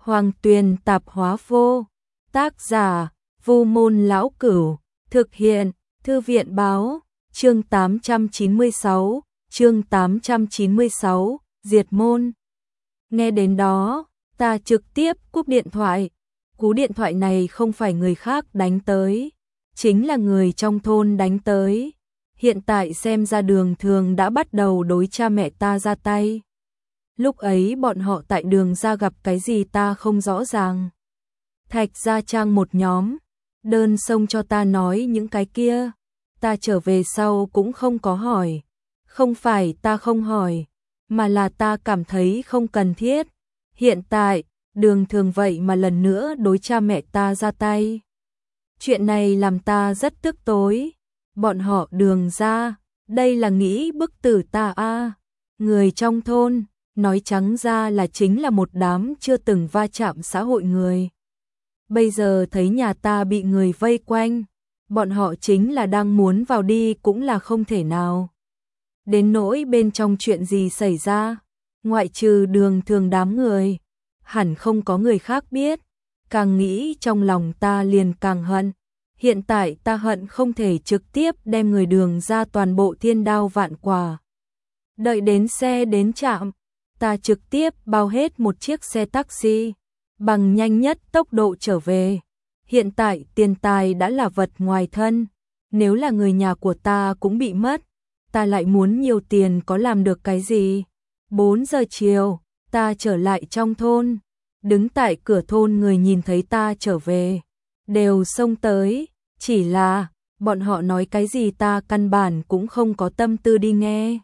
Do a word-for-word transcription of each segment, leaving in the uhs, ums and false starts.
Hoàng Tuyền tạp hóa vô. Tác giả: Vu Môn Lão Cửu. Thực hiện: Thư viện báo. Chương tám trăm chín mươi sáu, chương tám trăm chín mươi sáu, diệt môn. Nghe đến đó, ta trực tiếp cúp điện thoại. Cú điện thoại này không phải người khác đánh tới, chính là người trong thôn đánh tới. Hiện tại xem ra Đường Thường đã bắt đầu đối cha mẹ ta ra tay. Lúc ấy bọn họ tại Đường ra gặp cái gì ta không rõ ràng. Thạch Gia Trang một nhóm, đơn xông cho ta nói những cái kia. Ta trở về sau cũng không có hỏi. Không phải ta không hỏi, mà là ta cảm thấy không cần thiết. Hiện tại, Đường Thường vậy mà lần nữa đối cha mẹ ta ra tay. Chuyện này làm ta rất tức tối. Bọn họ Đường ra, đây là nghĩ bức tử ta a. Người trong thôn, nói trắng ra là chính là một đám chưa từng va chạm xã hội người. Bây giờ thấy nhà ta bị người vây quanh, bọn họ chính là đang muốn vào đi cũng là không thể nào. Đến nỗi bên trong chuyện gì xảy ra, ngoại trừ Đường Thường đám người, hẳn không có người khác biết. Càng nghĩ trong lòng ta liền càng hận. Hiện tại ta hận không thể trực tiếp đem người Đường ra toàn bộ thiên đao vạn quả. Đợi đến xe đến trạm, ta trực tiếp bao hết một chiếc xe taxi, bằng nhanh nhất tốc độ trở về. Hiện tại tiền tài đã là vật ngoài thân, nếu là người nhà của ta cũng bị mất, ta lại muốn nhiều tiền có làm được cái gì. Bốn giờ chiều, ta trở lại trong thôn, đứng tại cửa thôn người nhìn thấy ta trở về, đều xông tới, chỉ là bọn họ nói cái gì ta căn bản cũng không có tâm tư đi nghe,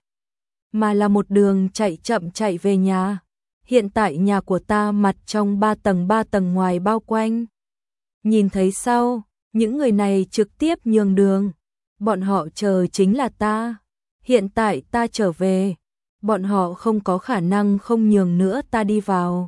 mà là một đường chạy chậm chạy về nhà. Hiện tại nhà của ta mặt trong ba tầng ba tầng ngoài bao quanh. Nhìn thấy sau, những người này trực tiếp nhường đường. Bọn họ chờ chính là ta. Hiện tại ta trở về, bọn họ không có khả năng không nhường nữa ta đi vào.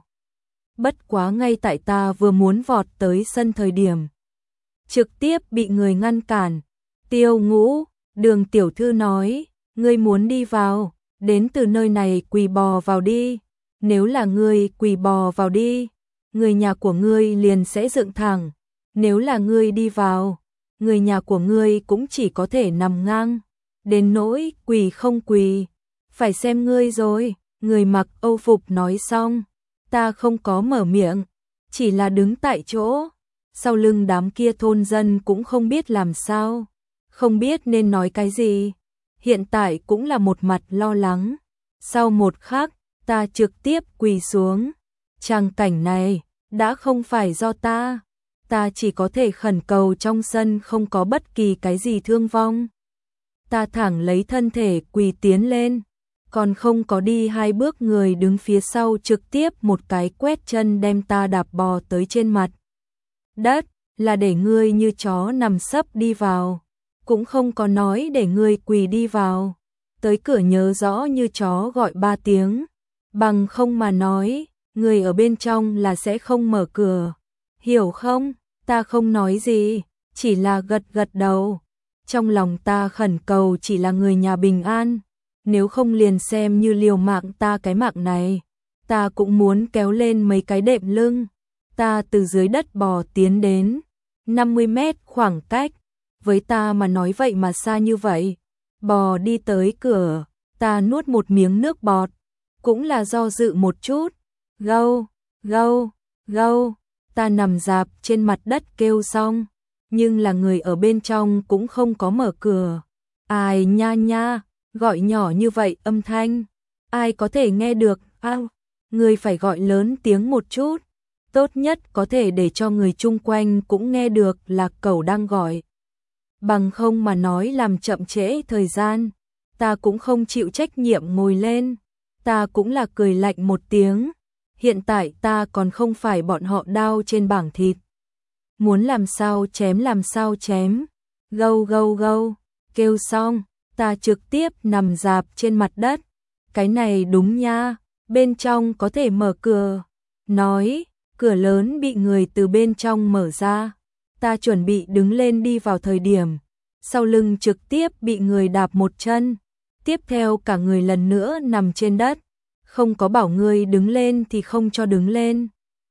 Bất quá ngay tại ta vừa muốn vọt tới sân thời điểm, trực tiếp bị người ngăn cản. Tiêu Ngũ, Đường tiểu thư nói, ngươi muốn đi vào, đến từ nơi này quỳ bò vào đi. Nếu là ngươi quỳ bò vào đi, người nhà của ngươi liền sẽ dựng thẳng. Nếu là ngươi đi vào, người nhà của ngươi cũng chỉ có thể nằm ngang. Đến nỗi quỳ không quỳ, phải xem ngươi rồi. Người mặc Âu phục nói xong, ta không có mở miệng, chỉ là đứng tại chỗ. Sau lưng đám kia thôn dân cũng không biết làm sao, không biết nên nói cái gì. Hiện tại cũng là một mặt lo lắng. Sau một khắc, ta trực tiếp quỳ xuống. Tràng cảnh này đã không phải do ta, ta chỉ có thể khẩn cầu trong sân không có bất kỳ cái gì thương vong. Ta thẳng lấy thân thể quỳ tiến lên, còn không có đi hai bước người đứng phía sau trực tiếp một cái quét chân đem ta đạp bò tới trên mặt đất, là để ngươi như chó nằm sấp đi vào, cũng không có nói để ngươi quỳ đi vào. Tới cửa nhớ rõ như chó gọi ba tiếng, bằng không mà nói, người ở bên trong là sẽ không mở cửa. Hiểu không? Ta không nói gì, chỉ là gật gật đầu. Trong lòng ta khẩn cầu chỉ là người nhà bình an, nếu không liền xem như liều mạng ta cái mạng này, ta cũng muốn kéo lên mấy cái đệm lưng. Ta từ dưới đất bò tiến đến, năm mươi mét khoảng cách, với ta mà nói vậy mà xa như vậy. Bò đi tới cửa, ta nuốt một miếng nước bọt, cũng là do dự một chút. Gâu, gâu, gâu, ta nằm rạp trên mặt đất kêu xong, nhưng là người ở bên trong cũng không có mở cửa. Ai nha nha, gọi nhỏ như vậy âm thanh, ai có thể nghe được. À, người phải gọi lớn tiếng một chút, tốt nhất có thể để cho người chung quanh cũng nghe được là cẩu đang gọi. Bằng không mà nói làm chậm trễ thời gian, ta cũng không chịu trách nhiệm ngồi lên. Ta cũng là cười lạnh một tiếng. Hiện tại ta còn không phải bọn họ đao trên bảng thịt, muốn làm sao chém làm sao chém. Gâu gâu gâu, kêu xong, ta trực tiếp nằm rạp trên mặt đất. Cái này đúng nha, bên trong có thể mở cửa. Nói, cửa lớn bị người từ bên trong mở ra. Ta chuẩn bị đứng lên đi vào thời điểm, sau lưng trực tiếp bị người đạp một chân. Tiếp theo cả người lần nữa nằm trên đất. Không có bảo ngươi đứng lên thì không cho đứng lên.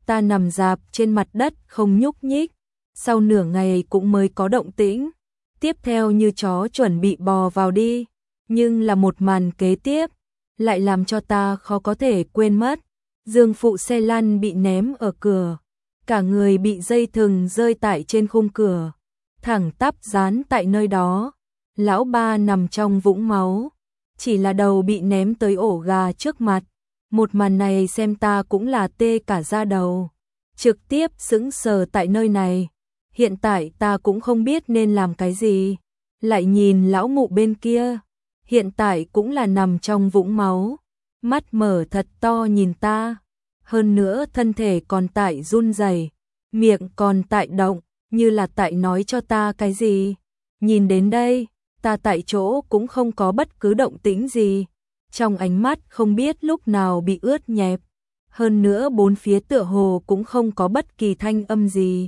Ta nằm rạp trên mặt đất không nhúc nhích, sau nửa ngày cũng mới có động tĩnh. Tiếp theo như chó chuẩn bị bò vào đi, nhưng là một màn kế tiếp lại làm cho ta khó có thể quên mất. Dương phụ xe lăn bị ném ở cửa, cả người bị dây thừng rơi tại trên khung cửa, thẳng tắp dán tại nơi đó. Lão ba nằm trong vũng máu, chỉ là đầu bị ném tới ổ gà trước mặt. Một màn này xem ta cũng là tê cả da đầu, trực tiếp sững sờ tại nơi này. Hiện tại ta cũng không biết nên làm cái gì, lại nhìn lão mụ bên kia, hiện tại cũng là nằm trong vũng máu, mắt mở thật to nhìn ta, hơn nữa thân thể còn tại run rẩy, miệng còn tại động, như là tại nói cho ta cái gì. Nhìn đến đây, ta tại chỗ cũng không có bất cứ động tĩnh gì, trong ánh mắt không biết lúc nào bị ướt nhẹp, hơn nữa bốn phía tựa hồ cũng không có bất kỳ thanh âm gì.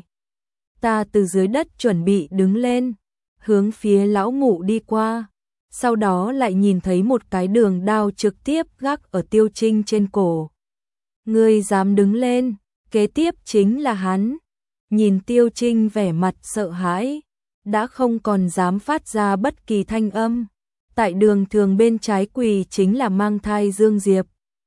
Ta từ dưới đất chuẩn bị đứng lên, hướng phía lão mụ đi qua, sau đó lại nhìn thấy một cái đường đao trực tiếp gác ở Tiêu Trinh trên cổ. Ngươi dám đứng lên, kế tiếp chính là hắn. Nhìn Tiêu Trinh vẻ mặt sợ hãi, đã không còn dám phát ra bất kỳ thanh âm. Tại đường thường bên trái quỳ chính là mang thai Dương Diệp,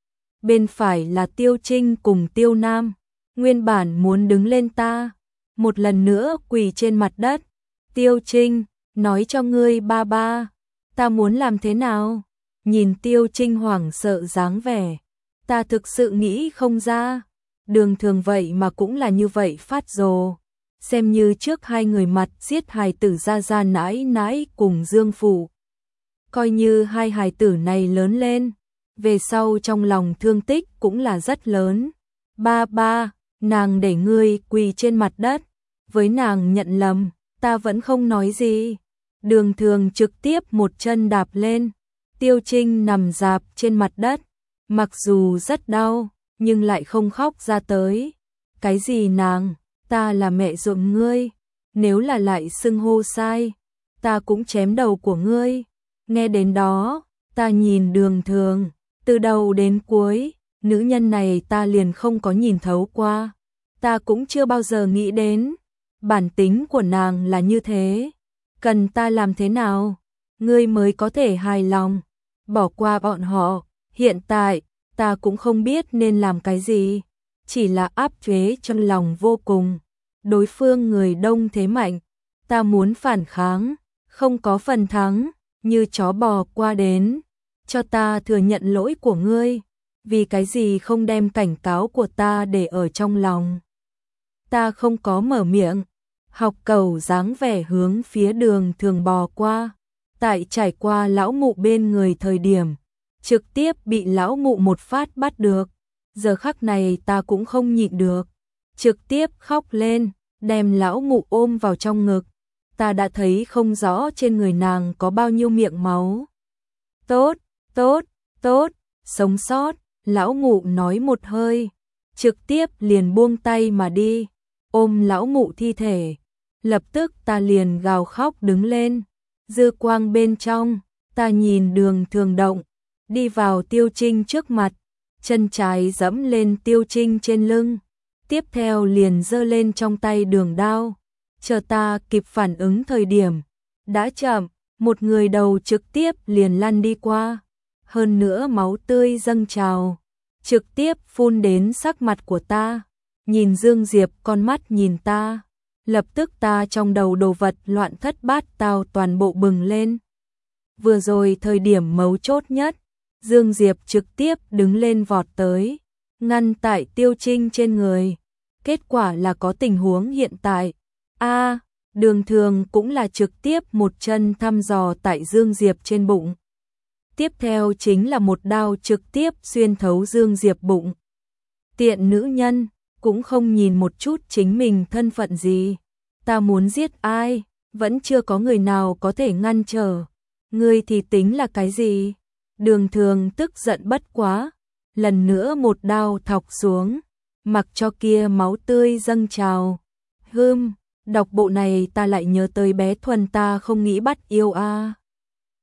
bên phải là Tiêu Trinh cùng Tiêu Nam. Nguyên bản muốn đứng lên ta, một lần nữa quỳ trên mặt đất. Tiêu Trinh, nói cho ngươi ba ba, ta muốn làm thế nào? Nhìn Tiêu Trinh hoảng sợ dáng vẻ, ta thực sự nghĩ không ra. Đường thường vậy mà cũng là như vậy phát rồ, xem như trước hai người mặt giết hài tử ra ra nãi nãi cùng Dương Phủ. Coi như hai hài tử này lớn lên, về sau trong lòng thương tích cũng là rất lớn. Ba ba, nàng để ngươi quỳ trên mặt đất, với nàng nhận lầm, ta vẫn không nói gì. Đường thường trực tiếp một chân đạp lên, Tiêu Trinh nằm rạp trên mặt đất, mặc dù rất đau, nhưng lại không khóc ra tới. Cái gì nàng, ta là mẹ ruột ngươi, nếu là lại xưng hô sai, ta cũng chém đầu của ngươi. Nghe đến đó, ta nhìn đường thường, từ đầu đến cuối, nữ nhân này ta liền không có nhìn thấu qua, ta cũng chưa bao giờ nghĩ đến. Bản tính của nàng là như thế, cần ta làm thế nào, ngươi mới có thể hài lòng, bỏ qua bọn họ. Hiện tại, ta cũng không biết nên làm cái gì, chỉ là áp chế trong lòng vô cùng. Đối phương người đông thế mạnh, ta muốn phản kháng, không có phần thắng, như chó bò qua đến. Cho ta thừa nhận lỗi của ngươi, vì cái gì không đem cảnh cáo của ta để ở trong lòng. Ta không có mở miệng, học cầu dáng vẻ hướng phía đường thường bò qua. Tại trải qua lão mụ bên người thời điểm, trực tiếp bị lão mụ một phát bắt được. Giờ khắc này ta cũng không nhịn được, trực tiếp khóc lên, đem lão mụ ôm vào trong ngực. Ta đã thấy không rõ trên người nàng có bao nhiêu miệng máu. Tốt, tốt, tốt, sống sót, lão mụ nói một hơi, trực tiếp liền buông tay mà đi, ôm lão mụ thi thể. Lập tức ta liền gào khóc đứng lên, dư quang bên trong, ta nhìn đường thường động, đi vào Tiêu Trinh trước mặt, chân trái dẫm lên Tiêu Trinh trên lưng, tiếp theo liền giơ lên trong tay đường đao. Chờ ta kịp phản ứng thời điểm, đã chậm, một người đầu trực tiếp liền lăn đi qua, hơn nữa máu tươi dâng trào, trực tiếp phun đến sắc mặt của ta. Nhìn Dương Diệp con mắt nhìn ta, lập tức ta trong đầu đồ vật loạn thất bát tao toàn bộ bừng lên. Vừa rồi thời điểm mấu chốt nhất, Dương Diệp trực tiếp đứng lên vọt tới, ngăn tại Tiêu Trinh trên người. Kết quả là có tình huống hiện tại. A, đường thường cũng là trực tiếp một chân thăm dò tại Dương Diệp trên bụng. Tiếp theo chính là một đao trực tiếp xuyên thấu Dương Diệp bụng. Tiện nữ nhân, cũng không nhìn một chút chính mình thân phận gì. Ta muốn giết ai, vẫn chưa có người nào có thể ngăn trở. Ngươi thì tính là cái gì? Đường thường tức giận bất quá, lần nữa một đao thọc xuống, mặc cho kia máu tươi dâng trào. Hừm, đọc bộ này ta lại nhớ tới bé Thuần ta không nghĩ bắt yêu a.